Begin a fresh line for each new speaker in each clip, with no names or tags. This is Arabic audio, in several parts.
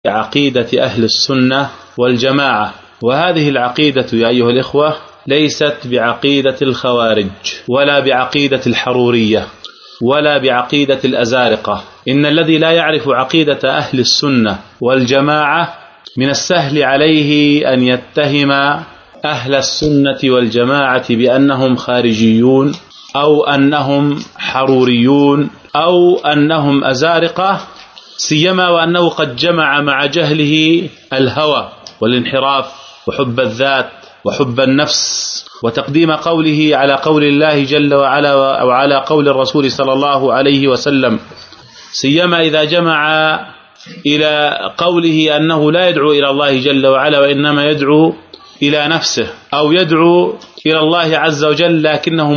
عقيدة أهل السنة والجماعة. وهذه العقيدة يا أيها الإخوة ليست بعقيدة الخوارج ولا بعقيدة الحرورية ولا بعقيدة الأزارقة. إن الذي لا يعرف عقيدة أهل السنة والجماعة من السهل عليه أن يتهم أهل السنة والجماعة بأنهم خارجيون أو أنهم حروريون أو أنهم أزارقة، سيما وأنه قد جمع مع جهله الهوى والانحراف وحب الذات وحب النفس وتقديم قوله على قول الله جل وعلا أو على قول الرسول صلى الله عليه وسلم، سيما إذا جمع إلى قوله أنه لا يدعو إلى الله جل وعلا وإنما يدعو إلى نفسه أو يدعو إلى الله عز وجل، لكنه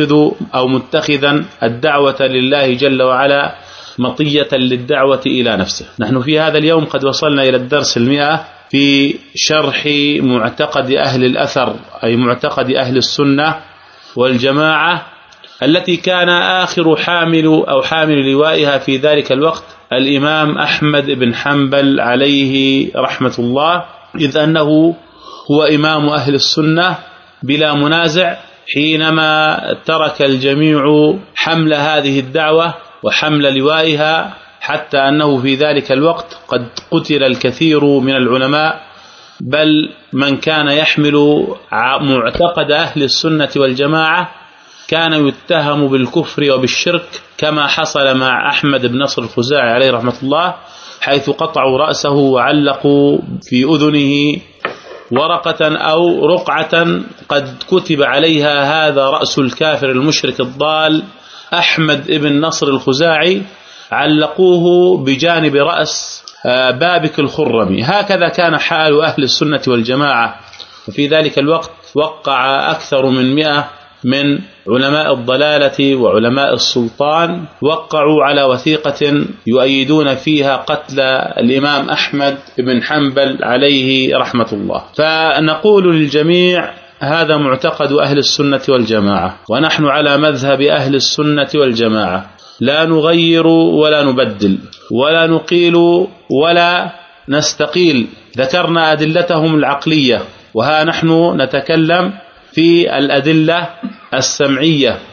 متخذا الدعوة لله جل وعلا مطية للدعوة إلى نفسه. نحن في هذا اليوم قد وصلنا إلى الدرس 100 في شرح معتقد أهل الأثر، أي معتقد أهل السنة والجماعة، التي كان آخر حامل لوائها في ذلك الوقت الإمام أحمد بن حنبل عليه رحمة الله، إذ أنه هو إمام أهل السنة بلا منازع، حينما ترك الجميع حمل هذه الدعوة وحمل لوائها، حتى أنه في ذلك الوقت قد قتل الكثير من العلماء، بل من كان يحمل معتقد أهل السنة والجماعة كان يتهم بالكفر وبالشرك، كما حصل مع أحمد بن نصر الخزاعي عليه رحمة الله، حيث قطعوا رأسه وعلقوا في أذنه ورقة أو رقعة قد كتب عليها هذا رأس الكافر المشرك الضال أحمد بن نصر الخزاعي، علقوه بجانب رأس بابك الخرمي. هكذا كان حال أهل السنة والجماعة. وفي ذلك الوقت وقع أكثر من 100 من علماء الضلالة وعلماء السلطان، وقعوا على وثيقة يؤيدون فيها قتل الإمام أحمد بن حنبل عليه رحمة الله. فنقول للجميع هذا معتقد أهل السنة والجماعة، ونحن على مذهب أهل السنة والجماعة، لا نغير ولا نبدل ولا نقيل ولا نستقيل. ذكرنا أدلتهم العقلية، وها نحن نتكلم في الأدلة السمعية